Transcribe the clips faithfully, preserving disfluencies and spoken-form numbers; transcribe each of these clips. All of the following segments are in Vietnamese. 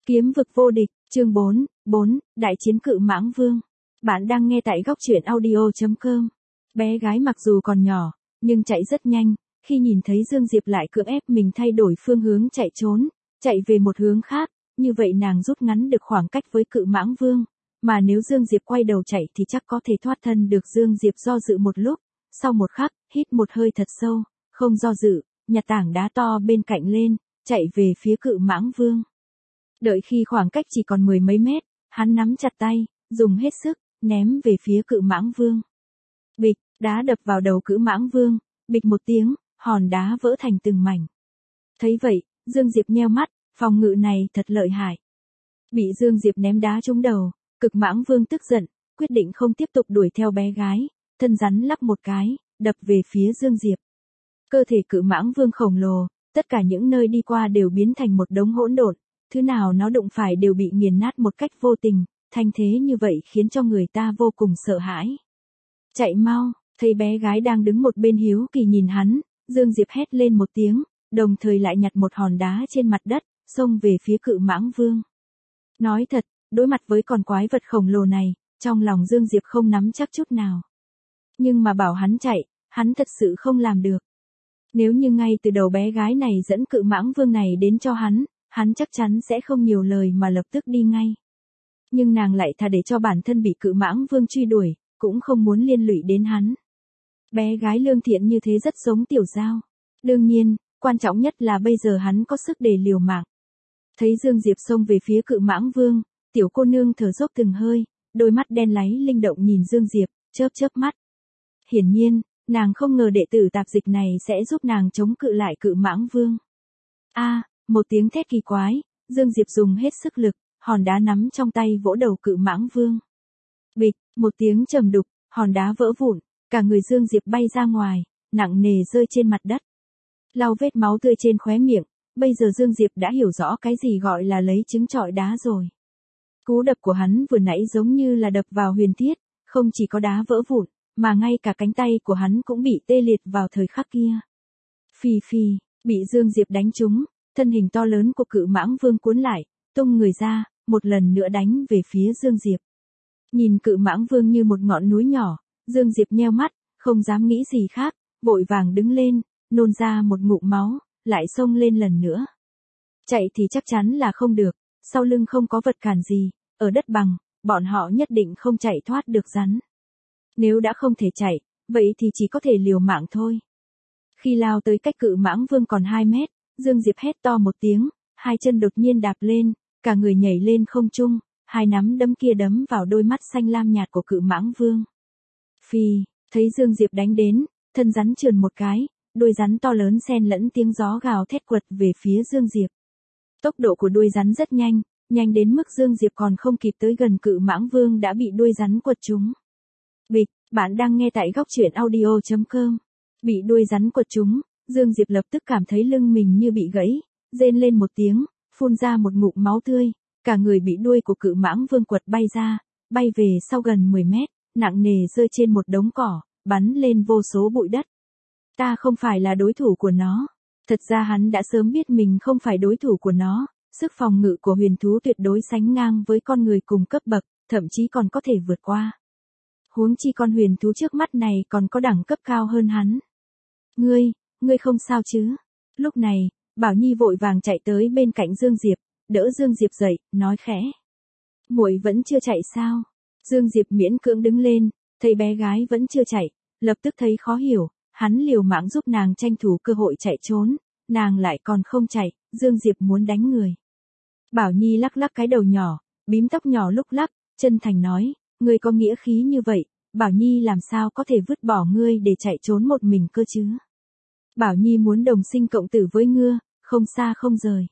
Kiếm vực vô địch, chương bốn, bốn, Đại chiến cự mãng vương. Bạn đang nghe tại góc truyện audio chấm com. Bé gái mặc dù còn nhỏ, nhưng chạy rất nhanh, khi nhìn thấy Dương Diệp lại cưỡng ép mình thay đổi phương hướng chạy trốn, chạy về một hướng khác, như vậy nàng rút ngắn được khoảng cách với cự mãng vương, mà nếu Dương Diệp quay đầu chạy thì chắc có thể thoát thân được. Dương Diệp do dự một lúc, sau một khắc, hít một hơi thật sâu, không do dự, nhặt tảng đá to bên cạnh lên, chạy về phía cự mãng vương. Đợi khi khoảng cách chỉ còn mười mấy mét, hắn nắm chặt tay, dùng hết sức, ném về phía cự mãng vương. Bịch, đá đập vào đầu cự mãng vương, bịch một tiếng, hòn đá vỡ thành từng mảnh. Thấy vậy, Dương Diệp nheo mắt, phòng ngự này thật lợi hại. Bị Dương Diệp ném đá trúng đầu, cực mãng vương tức giận, quyết định không tiếp tục đuổi theo bé gái, thân rắn lắp một cái, đập về phía Dương Diệp. Cơ thể cự mãng vương khổng lồ, tất cả những nơi đi qua đều biến thành một đống hỗn độn, thứ nào nó đụng phải đều bị nghiền nát một cách vô tình, thanh thế như vậy khiến cho người ta vô cùng sợ hãi. Chạy mau, thấy bé gái đang đứng một bên hiếu kỳ nhìn hắn, Dương Diệp hét lên một tiếng, đồng thời lại nhặt một hòn đá trên mặt đất, xông về phía cự mãng vương. Nói thật, đối mặt với con quái vật khổng lồ này, trong lòng Dương Diệp không nắm chắc chút nào. Nhưng mà bảo hắn chạy, hắn thật sự không làm được. Nếu như ngay từ đầu bé gái này dẫn cự mãng vương này đến cho hắn, hắn chắc chắn sẽ không nhiều lời mà lập tức đi ngay. Nhưng nàng lại thà để cho bản thân bị cự mãng vương truy đuổi, cũng không muốn liên lụy đến hắn. Bé gái lương thiện như thế rất giống tiểu giao. Đương nhiên, quan trọng nhất là bây giờ hắn có sức để liều mạng. Thấy Dương Diệp xông về phía cự mãng vương, tiểu cô nương thở dốc từng hơi, đôi mắt đen láy linh động nhìn Dương Diệp, chớp chớp mắt. Hiển nhiên, nàng không ngờ đệ tử tạp dịch này sẽ giúp nàng chống cự lại cự mãng vương. A, một tiếng thét kỳ quái, Dương Diệp dùng hết sức lực, hòn đá nắm trong tay vỗ đầu cự mãng vương. Bịch, một tiếng trầm đục, hòn đá vỡ vụn, cả người Dương Diệp bay ra ngoài, nặng nề rơi trên mặt đất. Lau vết máu tươi trên khóe miệng, bây giờ Dương Diệp đã hiểu rõ cái gì gọi là lấy trứng trọi đá rồi. Cú đập của hắn vừa nãy giống như là đập vào huyền thiết, không chỉ có đá vỡ vụn, mà ngay cả cánh tay của hắn cũng bị tê liệt vào thời khắc kia. Phì phì, bị Dương Diệp đánh trúng, thân hình to lớn của cự mãng vương cuốn lại, tung người ra, một lần nữa đánh về phía Dương Diệp. Nhìn cự mãng vương như một ngọn núi nhỏ, Dương Diệp nheo mắt, không dám nghĩ gì khác, vội vàng đứng lên, nôn ra một ngụm máu, lại xông lên lần nữa. Chạy thì chắc chắn là không được, sau lưng không có vật cản gì, ở đất bằng, bọn họ nhất định không chạy thoát được rắn. Nếu đã không thể chạy, vậy thì chỉ có thể liều mạng thôi. Khi lao tới cách cự mãng vương còn hai mét, Dương Diệp hét to một tiếng, hai chân đột nhiên đạp lên, cả người nhảy lên không trung, hai nắm đấm kia đấm vào đôi mắt xanh lam nhạt của cự mãng vương. Phì, thấy Dương Diệp đánh đến, thân rắn trườn một cái, đuôi rắn to lớn xen lẫn tiếng gió gào thét quật về phía Dương Diệp. Tốc độ của đuôi rắn rất nhanh, nhanh đến mức Dương Diệp còn không kịp tới gần cự mãng vương đã bị đuôi rắn quật trúng. Bịch, bạn đang nghe tại góc truyện audio chấm com. Bị đuôi rắn quật trúng, Dương Diệp lập tức cảm thấy lưng mình như bị gãy, rên lên một tiếng, phun ra một ngụm máu tươi, cả người bị đuôi của cự mãng vương quật bay ra, bay về sau gần mười mét, nặng nề rơi trên một đống cỏ, bắn lên vô số bụi đất. Ta không phải là đối thủ của nó. Thật ra hắn đã sớm biết mình không phải đối thủ của nó, sức phòng ngự của huyền thú tuyệt đối sánh ngang với con người cùng cấp bậc, thậm chí còn có thể vượt qua. Huống chi con huyền thú trước mắt này còn có đẳng cấp cao hơn hắn. Ngươi, ngươi không sao chứ? Lúc này, Bảo Nhi vội vàng chạy tới bên cạnh Dương Diệp, đỡ Dương Diệp dậy, nói khẽ. Muội vẫn chưa chạy sao? Dương Diệp miễn cưỡng đứng lên, thấy bé gái vẫn chưa chạy, lập tức thấy khó hiểu, hắn liều mạng giúp nàng tranh thủ cơ hội chạy trốn, nàng lại còn không chạy, Dương Diệp muốn đánh người. Bảo Nhi lắc lắc cái đầu nhỏ, bím tóc nhỏ lúc lắc, chân thành nói, ngươi có nghĩa khí như vậy, Bảo Nhi làm sao có thể vứt bỏ ngươi để chạy trốn một mình cơ chứ? Bảo Nhi muốn đồng sinh cộng tử với ngươi, không xa không rời.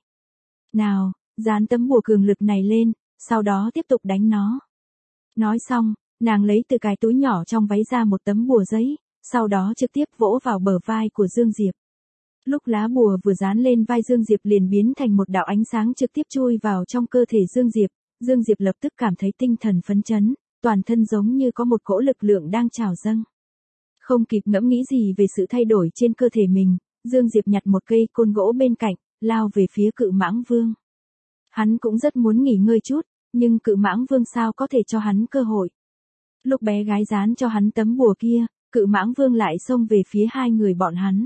Nào, dán tấm bùa cường lực này lên, sau đó tiếp tục đánh nó. Nói xong, nàng lấy từ cái túi nhỏ trong váy ra một tấm bùa giấy, sau đó trực tiếp vỗ vào bờ vai của Dương Diệp. Lúc lá bùa vừa dán lên vai Dương Diệp liền biến thành một đạo ánh sáng trực tiếp chui vào trong cơ thể Dương Diệp, Dương Diệp lập tức cảm thấy tinh thần phấn chấn, toàn thân giống như có một cỗ lực lượng đang trào dâng. Không kịp ngẫm nghĩ gì về sự thay đổi trên cơ thể mình, Dương Diệp nhặt một cây côn gỗ bên cạnh, lao về phía cự mãng vương. Hắn cũng rất muốn nghỉ ngơi chút, nhưng cự mãng vương sao có thể cho hắn cơ hội. Lúc bé gái dán cho hắn tấm bùa kia, cự mãng vương lại xông về phía hai người bọn hắn.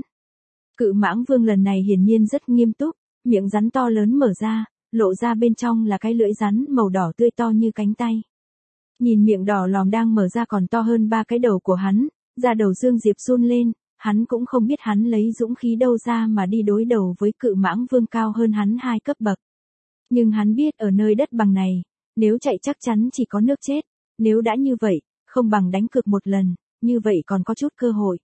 Cự mãng vương lần này hiển nhiên rất nghiêm túc, miệng rắn to lớn mở ra, lộ ra bên trong là cái lưỡi rắn màu đỏ tươi to như cánh tay. Nhìn miệng đỏ lòm đang mở ra còn to hơn ba cái đầu của hắn, da đầu Dương Diệp run lên, hắn cũng không biết hắn lấy dũng khí đâu ra mà đi đối đầu với cự mãng vương cao hơn hắn hai cấp bậc. Nhưng hắn biết ở nơi đất bằng này, nếu chạy chắc chắn chỉ có nước chết, nếu đã như vậy, không bằng đánh cược một lần, như vậy còn có chút cơ hội.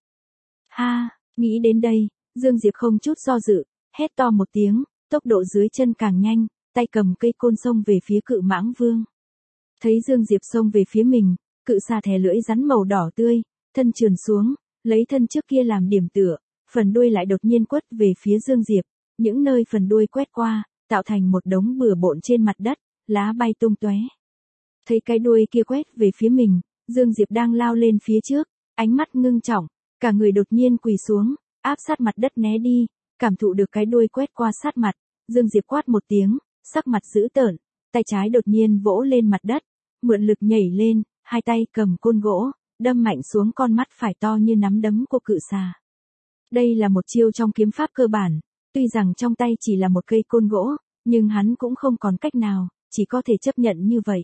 Ha, nghĩ đến đây, Dương Diệp không chút do dự, hét to một tiếng, tốc độ dưới chân càng nhanh, tay cầm cây côn xông về phía cự mãng vương. Thấy Dương Diệp xông về phía mình, cự xà thè lưỡi rắn màu đỏ tươi, thân trườn xuống, lấy thân trước kia làm điểm tựa, phần đuôi lại đột nhiên quất về phía Dương Diệp, những nơi phần đuôi quét qua, tạo thành một đống bừa bộn trên mặt đất, lá bay tung tóe. Thấy cái đuôi kia quét về phía mình, Dương Diệp đang lao lên phía trước, ánh mắt ngưng trọng, cả người đột nhiên quỳ xuống, áp sát mặt đất né đi, cảm thụ được cái đuôi quét qua sát mặt, Dương Diệp quát một tiếng, sắc mặt dữ tợn, tay trái đột nhiên vỗ lên mặt đất, mượn lực nhảy lên, hai tay cầm côn gỗ, đâm mạnh xuống con mắt phải to như nắm đấm của cự xà. Đây là một chiêu trong kiếm pháp cơ bản, tuy rằng trong tay chỉ là một cây côn gỗ, nhưng hắn cũng không còn cách nào, chỉ có thể chấp nhận như vậy.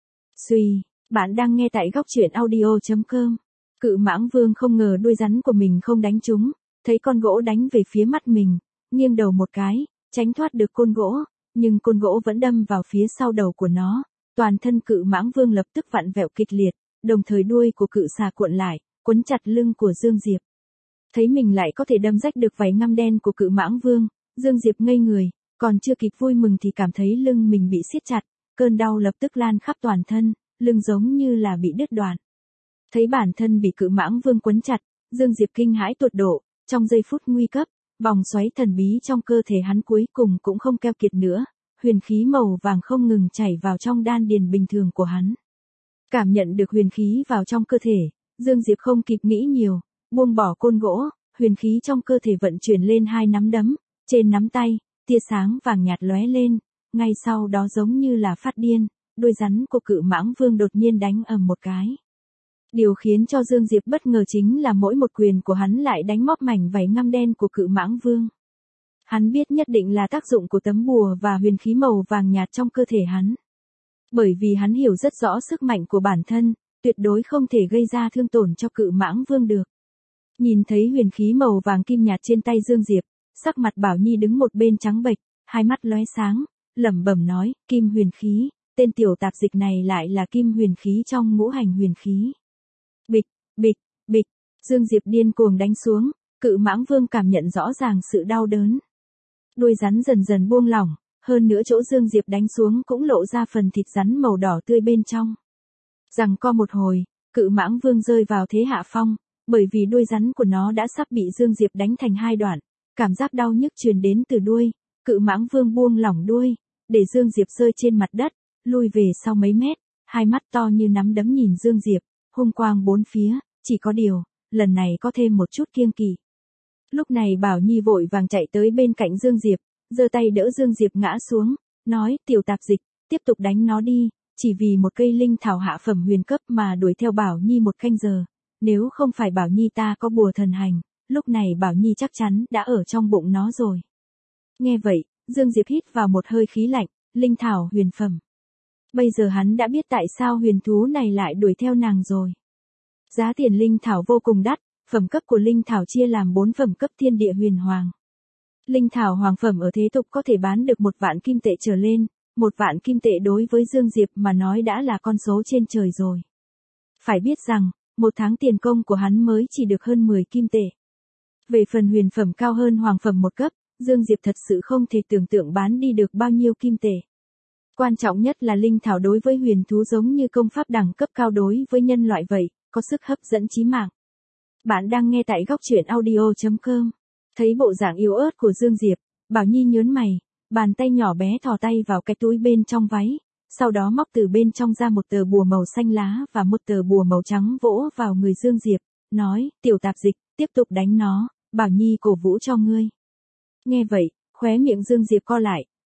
Suy, bạn đang nghe tại góc truyện audio chấm com. Cự mãng vương không ngờ đuôi rắn của mình không đánh trúng, thấy con gỗ đánh về phía mắt mình, nghiêng đầu một cái, tránh thoát được côn gỗ, nhưng côn gỗ vẫn đâm vào phía sau đầu của nó, toàn thân cự mãng vương lập tức vặn vẹo kịch liệt, đồng thời đuôi của cự xà cuộn lại, quấn chặt lưng của Dương Diệp. Thấy mình lại có thể đâm rách được váy ngăm đen của cự mãng vương, Dương Diệp ngây người, còn chưa kịp vui mừng thì cảm thấy lưng mình bị siết chặt, cơn đau lập tức lan khắp toàn thân, lưng giống như là bị đứt đoạn. Thấy bản thân bị cự mãng vương quấn chặt, Dương Diệp kinh hãi tột độ, trong giây phút nguy cấp, vòng xoáy thần bí trong cơ thể hắn cuối cùng cũng không keo kiệt nữa, huyền khí màu vàng không ngừng chảy vào trong đan điền bình thường của hắn. Cảm nhận được huyền khí vào trong cơ thể, Dương Diệp không kịp nghĩ nhiều, buông bỏ côn gỗ, huyền khí trong cơ thể vận chuyển lên hai nắm đấm, trên nắm tay, tia sáng vàng nhạt lóe lên, ngay sau đó giống như là phát điên, đuôi rắn của cự mãng vương đột nhiên đánh ầm một cái. Điều khiến cho Dương Diệp bất ngờ chính là mỗi một quyền của hắn lại đánh móp mảnh váy ngăm đen của cự mãng vương. Hắn biết nhất định là tác dụng của tấm bùa và huyền khí màu vàng nhạt trong cơ thể hắn. Bởi vì hắn hiểu rất rõ sức mạnh của bản thân, tuyệt đối không thể gây ra thương tổn cho cự mãng vương được. Nhìn thấy huyền khí màu vàng kim nhạt trên tay Dương Diệp, sắc mặt Bảo Nhi đứng một bên trắng bệch, hai mắt lóe sáng, lẩm bẩm nói, kim huyền khí, tên tiểu tạp dịch này lại là kim huyền khí trong ngũ hành huyền khí. Bịch, bịch, bịch, Dương Diệp điên cuồng đánh xuống, cự mãng vương cảm nhận rõ ràng sự đau đớn. Đuôi rắn dần dần buông lỏng, hơn nữa chỗ Dương Diệp đánh xuống cũng lộ ra phần thịt rắn màu đỏ tươi bên trong. Giằng co một hồi, cự mãng vương rơi vào thế hạ phong, bởi vì đuôi rắn của nó đã sắp bị Dương Diệp đánh thành hai đoạn, cảm giác đau nhức truyền đến từ đuôi, cự mãng vương buông lỏng đuôi, để Dương Diệp rơi trên mặt đất, lui về sau mấy mét, hai mắt to như nắm đấm nhìn Dương Diệp, hung quang bốn phía, chỉ có điều, lần này có thêm một chút kiêng kỵ. Lúc này Bảo Nhi vội vàng chạy tới bên cạnh Dương Diệp, giơ tay đỡ Dương Diệp ngã xuống, nói, tiểu tạp dịch, tiếp tục đánh nó đi, chỉ vì một cây linh thảo hạ phẩm huyền cấp mà đuổi theo Bảo Nhi một canh giờ, nếu không phải Bảo Nhi ta có bùa thần hành, lúc này Bảo Nhi chắc chắn đã ở trong bụng nó rồi. Nghe vậy, Dương Diệp hít vào một hơi khí lạnh, linh thảo huyền phẩm. Bây giờ hắn đã biết tại sao huyền thú này lại đuổi theo nàng rồi. Giá tiền linh thảo vô cùng đắt, phẩm cấp của linh thảo chia làm bốn phẩm cấp thiên địa huyền hoàng. Linh thảo hoàng phẩm ở thế tục có thể bán được một vạn kim tệ trở lên, một vạn kim tệ đối với Dương Diệp mà nói đã là con số trên trời rồi. Phải biết rằng, một tháng tiền công của hắn mới chỉ được hơn mười kim tệ. Về phần huyền phẩm cao hơn hoàng phẩm một cấp, Dương Diệp thật sự không thể tưởng tượng bán đi được bao nhiêu kim tệ. Quan trọng nhất là linh thảo đối với huyền thú giống như công pháp đẳng cấp cao đối với nhân loại vậy, có sức hấp dẫn chí mạng. Bạn đang nghe tại góc truyện audio chấm com. Thấy bộ dạng yếu ớt của Dương Diệp, Bảo Nhi nhớn mày, bàn tay nhỏ bé thò tay vào cái túi bên trong váy, sau đó móc từ bên trong ra một tờ bùa màu xanh lá và một tờ bùa màu trắng vỗ vào người Dương Diệp, nói, tiểu tạp dịch, tiếp tục đánh nó, Bảo Nhi cổ vũ cho ngươi. Nghe vậy, khóe miệng Dương Diệp co lại,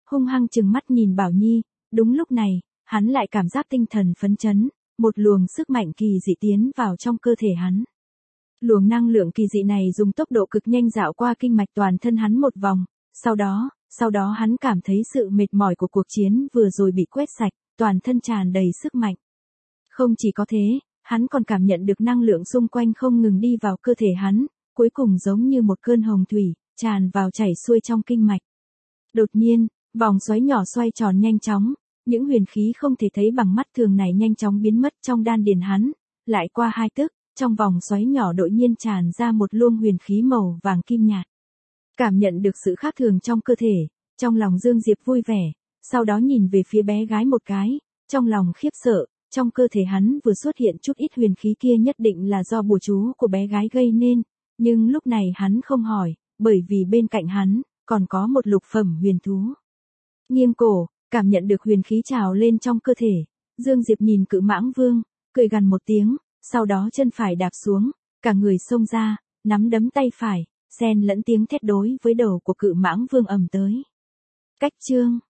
hung hăng trừng mắt nhìn Bảo Nhi, đúng lúc này, hắn lại cảm giác tinh thần phấn chấn, một luồng sức mạnh kỳ dị tiến vào trong cơ thể hắn. Luồng năng lượng kỳ dị này dùng tốc độ cực nhanh dạo qua kinh mạch toàn thân hắn một vòng, sau đó, sau đó hắn cảm thấy sự mệt mỏi của cuộc chiến vừa rồi bị quét sạch, toàn thân tràn đầy sức mạnh. Không chỉ có thế, hắn còn cảm nhận được năng lượng xung quanh không ngừng đi vào cơ thể hắn, cuối cùng giống như một cơn hồng thủy, tràn vào chảy xuôi trong kinh mạch. Đột nhiên, vòng xoáy nhỏ xoay tròn nhanh chóng, những huyền khí không thể thấy bằng mắt thường này nhanh chóng biến mất trong đan điền hắn, lại qua hai tức, trong vòng xoáy nhỏ đột nhiên tràn ra một luồng huyền khí màu vàng kim nhạt. Cảm nhận được sự khác thường trong cơ thể, trong lòng Dương Diệp vui vẻ, sau đó nhìn về phía bé gái một cái, trong lòng khiếp sợ, trong cơ thể hắn vừa xuất hiện chút ít huyền khí kia nhất định là do bùa chú của bé gái gây nên, nhưng lúc này hắn không hỏi, bởi vì bên cạnh hắn, còn có một lục phẩm huyền thú. Nghiêng cổ, cảm nhận được huyền khí trào lên trong cơ thể, Dương Diệp nhìn Cự Mãng Vương, cười gằn một tiếng, sau đó chân phải đạp xuống, cả người xông ra, nắm đấm tay phải, xen lẫn tiếng thét đối với đầu của Cự Mãng Vương ầm tới. Cách chương